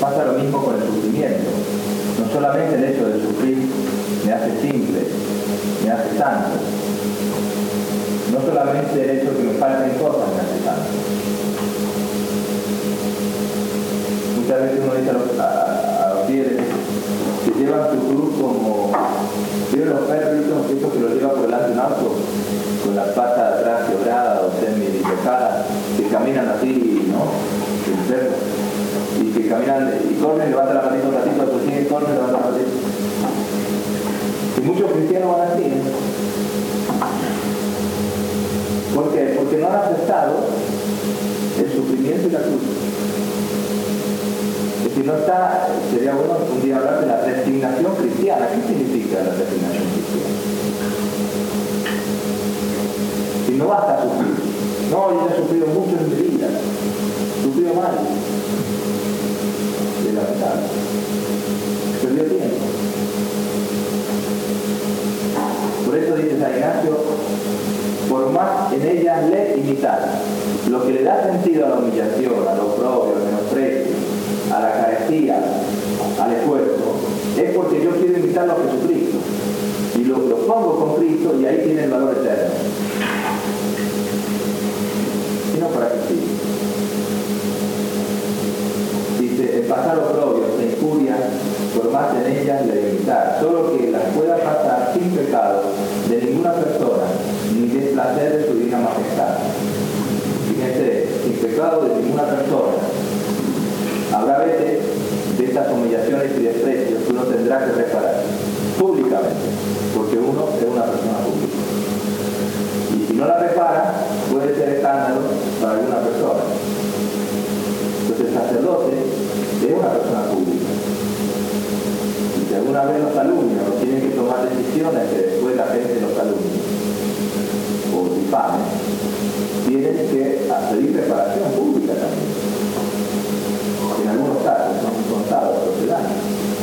pasa lo mismo con el sufrimiento. No solamente el hecho de sufrir me hace simple, me hace santo. No solamente el hecho de que me falten cosas me hace santo. Muchas veces uno dice a los fieles que llevan su cruz como... ¿Vieron los perritos, esos que los lleva por delante un auto? Con la pata de atrás quebrada o semi-dislocada, que caminan así, ¿no? El perro. Y que caminan y corren, levantan la patita un ratito, después siguen, corren, levantan la patita. Y muchos cristianos van así, ¿eh? ¿Por qué? Porque no han aceptado el sufrimiento y la cruz. Si no está, sería bueno un día hablar de la resignación cristiana. ¿Qué significa la resignación cristiana? Si no basta sufrir. No, yo he sufrido mucho en mi vida. Sufrido mal. De la verdad. Perdió tiempo. Por eso dice San Ignacio, por más en ellas le imitar. Lo que le da sentido a la humillación, al oprobio, al menosprecio, a la carestía, al esfuerzo, es porque yo quiero imitarlo a Jesucristo. Y lo pongo con Cristo y ahí tiene el valor eterno. Y no para que sí. Dice, el pasar oprobios e injurias, por más en ellas le imitar, solo que las pueda pasar sin pecado de ninguna persona, ni desplacer de su divina majestad. Fíjense, sin pecado de ninguna persona. Habrá veces de estas humillaciones y desprecios que uno tendrá que reparar públicamente, porque uno es una persona pública. Y si no la repara, puede ser escándalo para alguna persona. Entonces el sacerdote es una persona pública. Y si alguna vez los calumnian o tienen que tomar decisiones que después la gente los calumnia o difame, tienen que pedir reparación pública también. En algunos casos son contados los ciudadanos.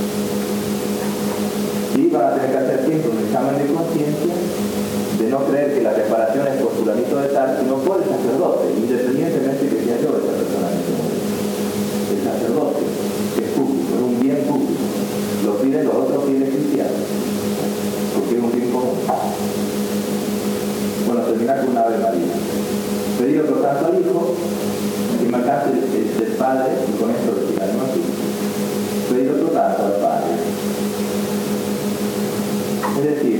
Y van a tener que hacer siempre un examen de conciencia de no creer que la reparación es por fulanito de tal, sino por el sacerdote, independientemente que sea yo esa persona que se muere. El sacerdote, que es público, es un bien público, lo piden los otros fieles cristianos, porque es un bien común. Bueno, terminar con una Ave María. Pedir otro tanto al Hijo, que me alcance del Padre, y con esto retirarnos así. Pedir otro tanto al Padre. Es decir,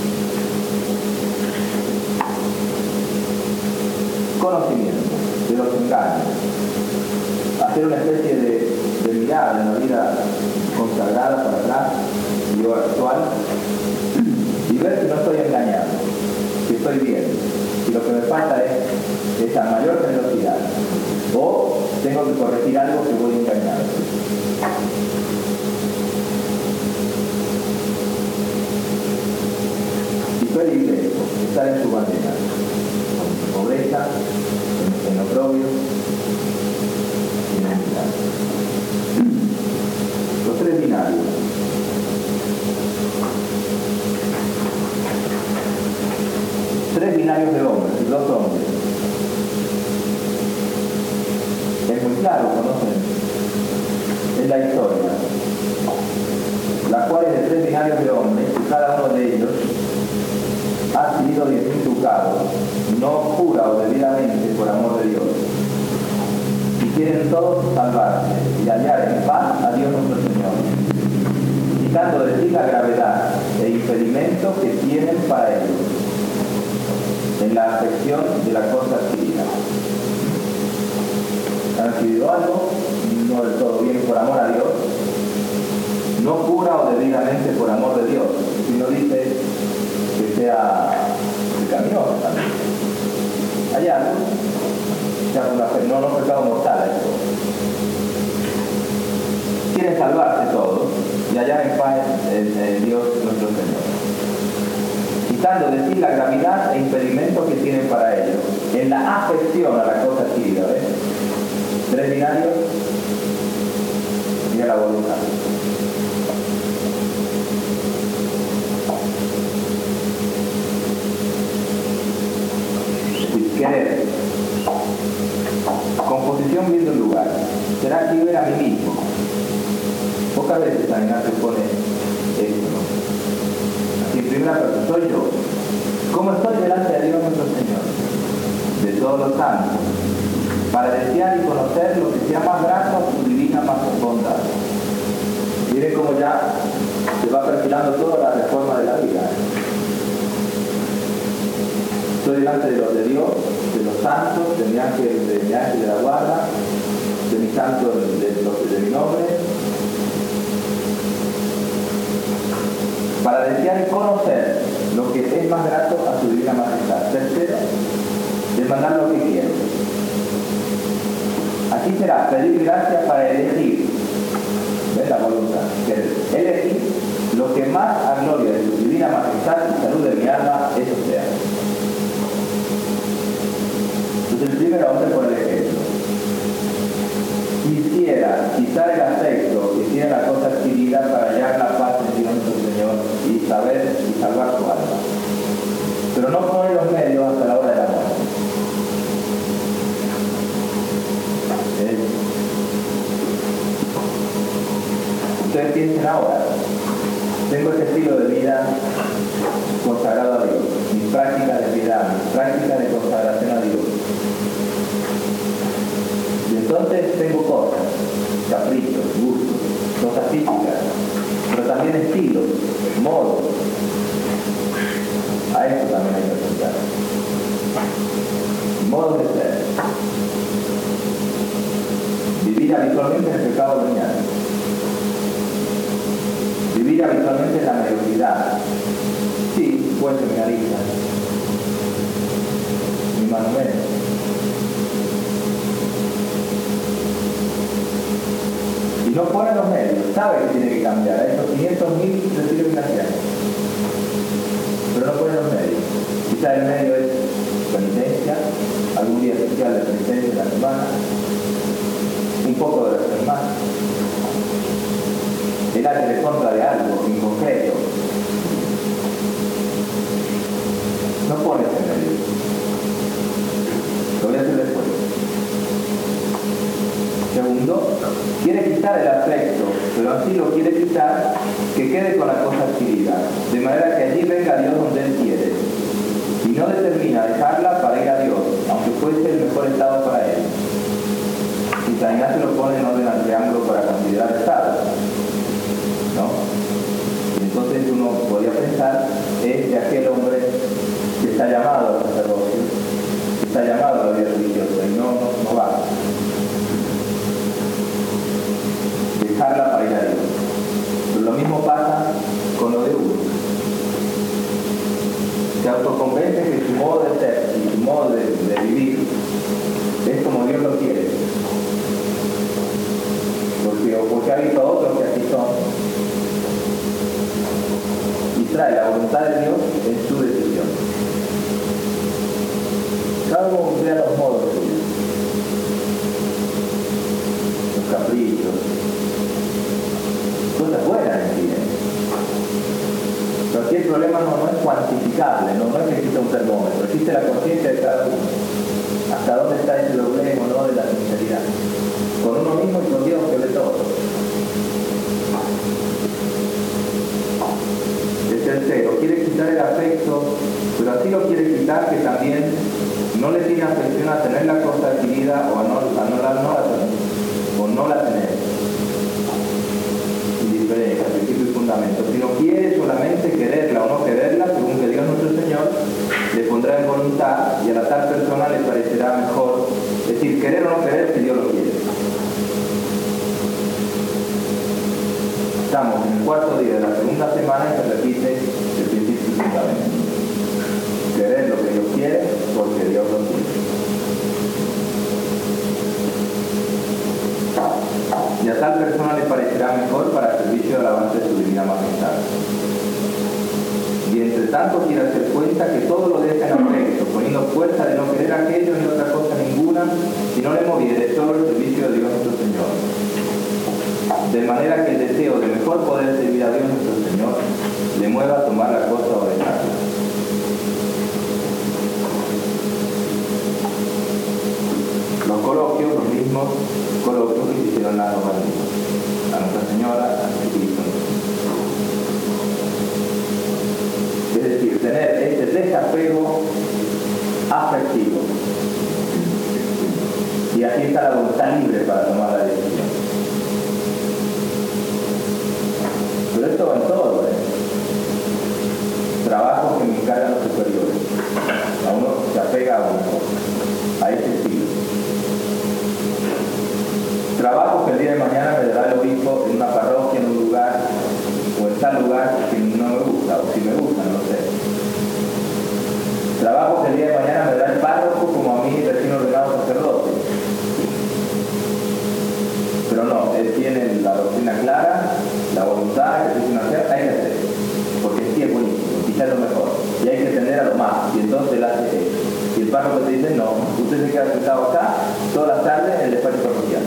conocimiento de los engaños. Hacer una especie de mirada en la vida consagrada para atrás y o actual y ver si no estoy engañado, si estoy bien, si lo que me falta es esa mayor generosidad o tengo que corregir algo que voy engañado. Y pedirle eso, estar en su bandera, con pobreza, en oprobio y en humildad. Los tres binarios. Tres binarios de hombres y dos hombres. Es muy claro, conocen. Es la historia. La cual es de tres binarios de hombres y cada uno de ellos ha adquirido 10.000 ducados, no jura o debidamente por amor de Dios. Y quieren todos salvarse y hallar en paz a Dios nuestro Señor, quitando de sí la gravedad e impedimento que tienen para ellos en la afección de la cosa adquirida. Han adquirido algo, no del todo bien por amor a Dios, no jura o debidamente por amor de Dios, sino dice que sea pecaminoso también. Hay algo, no pecado mortal esto. Quieren salvarse todos y hallar en paz en Dios nuestro Señor, quitando de sí la gravedad e impedimento que tienen para ellos, en la afección a la cosa adquirida. ¿Ves? Tres binarios y a la voluntad. Querer. Composición viendo el lugar. Será que ver a mí mismo. pocas veces San Ignacio pone esto, ¿no? Así en primera persona, soy yo. ¿Cómo estoy delante de Dios nuestro Señor? De todos los santos, para desear y conocer lo que sea más grato a su divina bondad. Miren cómo ya se va perfilando toda la reforma de la vida. Estoy delante de los de Dios, de los santos, de mi ángel de la guarda, de mi santo, de mi nombre, para desear y conocer lo que es más grato a su divina majestad. Tercero, demandar lo que quiero. Aquí será pedir gracia para elegir, ¿ves? La voluntad, elegir lo que más a gloria de su divina majestad y salud de mi alma, eso sea. Entonces el primer hombre por el ejemplo. Quisiera quitar el afecto que tiene la cosa adquirida para hallar la paz en Dios nuestro Señor y saber y salvar su alma. Pero no poner los medios hasta la hora de la muerte. Ustedes piensen ahora, tengo este estilo de vida consagrado a Dios, mis prácticas de piedad, mis prácticas de consagración a Dios. Y entonces tengo cosas, caprichos, gustos, cosas físicas, pero también estilos, modos. A esto también hay que apuntar. Modos de ser. Vivir habitualmente en el pecado venial. Vivir habitualmente en la mediocridad. Sí, fue seminarista. Ni más o menos. Y no pone los medios, sabe que tiene que cambiar. A esos 500.000 recibe financiación. Pero no pone los medios. Quizá el medio es penitencia, algún día especial de penitencia en la semana, un poco de la semana. El arte de contra de algo en concreto. No pone ese medio. Lo voy a hacer después. Segundo, quiere quitar el afecto, pero así lo quiere quitar que quede con la cosa adquirida, de manera que allí venga Dios donde Él quiere. Y no determina dejarla para ir a Dios, aunque fuese el mejor estado para Él. Y San Ignacio lo pone en orden al triángulo para considerar estado, ¿no? Y entonces uno podría pensar, es de aquel hombre que está llamado al sacerdocio, que está llamado a la vida religiosa, y no va. Dejarla para ir a Dios. Pero lo mismo pasa con lo de uno. Se autoconvence que su modo de ser y su modo de vivir es como Dios lo quiere. Porque ha visto a otros que así son. Y trae la voluntad de Dios en su decisión. Cada uno crea los modos suyos. Los caprichos. Cosas buenas en sí. Pero aquí el problema no es cuantificable, no es que exista un termómetro, existe la conciencia de cada uno. Hasta dónde está ese doblez o no de la sinceridad. Con uno mismo y con Dios sobre todo. El tercero, quiere quitar el afecto, pero así lo quiere quitar que también no le tiene afección a tener la cosa adquirida o a no la tener. Indiferencia, principio y fundamento. Si no quiere solamente quererla o no quererla, según que Dios nuestro Señor le pondrá en voluntad y a la tal persona le parecerá mejor. Es decir, querer o no querer si Dios lo quiere. Estamos en el cuarto día de la segunda semana y se repite el principio y fundamento. Querer lo que Dios quiere porque Dios lo quiere. Y a tal persona le parecerá mejor para el servicio de alabanza de su divina majestad. Y entre tanto quiere hacer cuenta que todo lo deja en afecto, poniendo fuerza de no querer aquello ni otra cosa ninguna, si no le moviere solo el servicio de Dios nuestro Señor. De manera que el deseo de mejor poder servir a Dios nuestro Señor le mueva a tomar la cosa o dejarla. Los coloquios, los mismos coloquios que hicieron a Nuestra Señora, Usted se queda sentado acá todas las tardes en el despacho parroquial.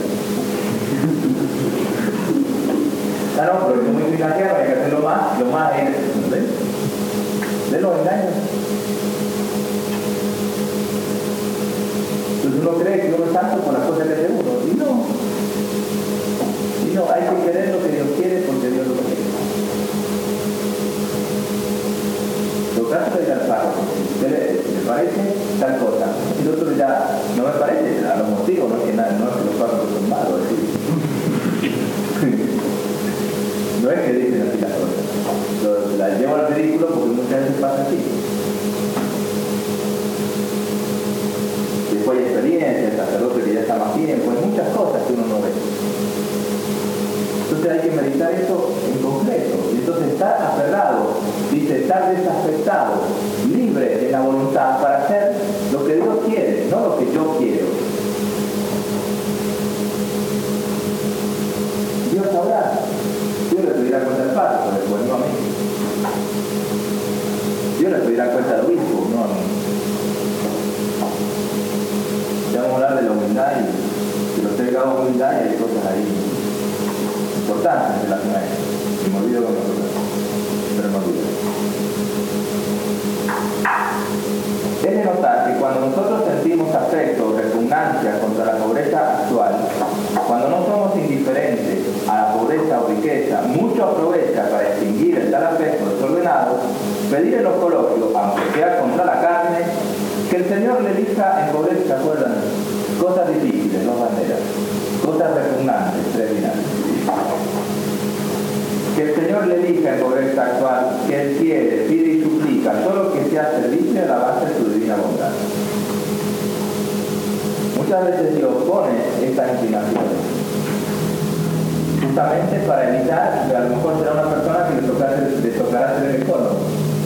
Ah, no, pero es muy financiero, hay que hacer lo más es, ¿ves? De los engaños. Entonces uno cree que uno es santo por las cosas que hace uno, y no, hay que querer lo que Dios quiere porque Dios lo quiere. Lo caso es ir al párroco, si le parece tal cosa, y el otro ya no me parece, a los motivos, no es que los párrocos son malos, no es que dicen así las cosas, las llevo al ridículo porque muchas veces pasa así. Después hay experiencia, el sacerdote que ya está más tiempo, hay muchas cosas que uno no ve. Entonces hay que meditar eso en concreto. Y entonces estar aferrado, dice, estar desafectado, libre de la voluntad para hacer lo que Dios quiere, no lo que yo quiero. Dios sabrá. Dios le pedirá cuenta al párroco, después no a mí. Dios le pedirá cuenta al obispo, no a mí. Ya vamos a hablar de la humildad y los 3 grados de humildad y hay cosas ahí importantes en relación a eso. Y me olvido con nosotros, pero me olvido. Es de notar que cuando nosotros sentimos afecto o repugnancia contra la pobreza actual, cuando no somos indiferentes a la pobreza o riqueza, mucho aprovecha para extinguir el tal afecto desordenado, pedir en los coloquios, aunque sea contra la carne, que el Señor le elija en pobreza, ¿se acuerdan? Cosas difíciles, no banderas, cosas repugnantes, 3 dinarios. Que el Señor le elija en pobreza actual, que Él quiere, pide y suplica, solo que sea servicio a la base de su divina bondad. Muchas veces Dios pone estas inclinaciones justamente para evitar que a lo mejor será una persona que le tocará ser el económico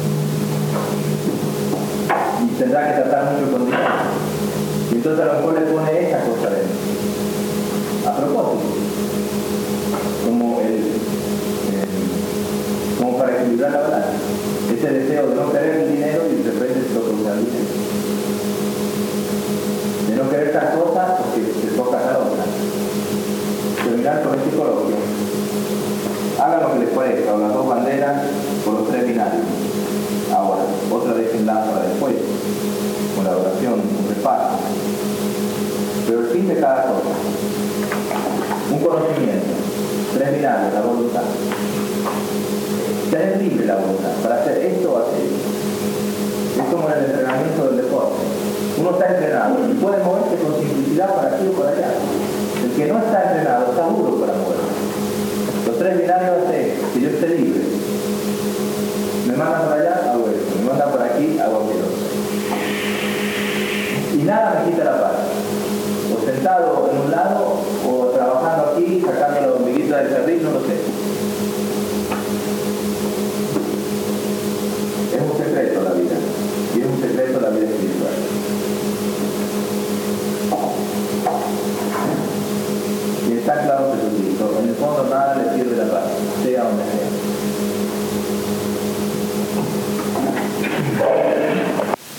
y tendrá que tratar mucho con dinero, y entonces a lo mejor le pone esa cosa dentro a propósito, como para equilibrar la balanza, ese deseo de no querer el dinero y de repente se toca usar el dinero, de no querer estas cosas porque se toca la otra. Terminar con este coloquio, hagan lo que les parezca, o las 2 banderas o los 3 binarios. Ahora, otra déjenla para después, con la oración, un repaso. Pero el fin de cada cosa, un conocimiento, 3 binarios, la voluntad. Tener libre la voluntad para hacer esto o aquello. Es como en el entrenamiento del deporte. Uno está entrenado y puede moverse con simplicidad para aquí o para allá. El que no está entrenado está duro para moverse. Los 3 binarios hacen que yo esté libre. Me mandan para allá, hago esto. Me mandan por aquí, hago aquello. Y nada me quita la paz. O sentado en un lado, o trabajando aquí, sacando la hormiguita del carril, no lo sé. Es un secreto la vida. Y es un secreto la vida espiritual. Y está claro Jesucristo. En el fondo nada le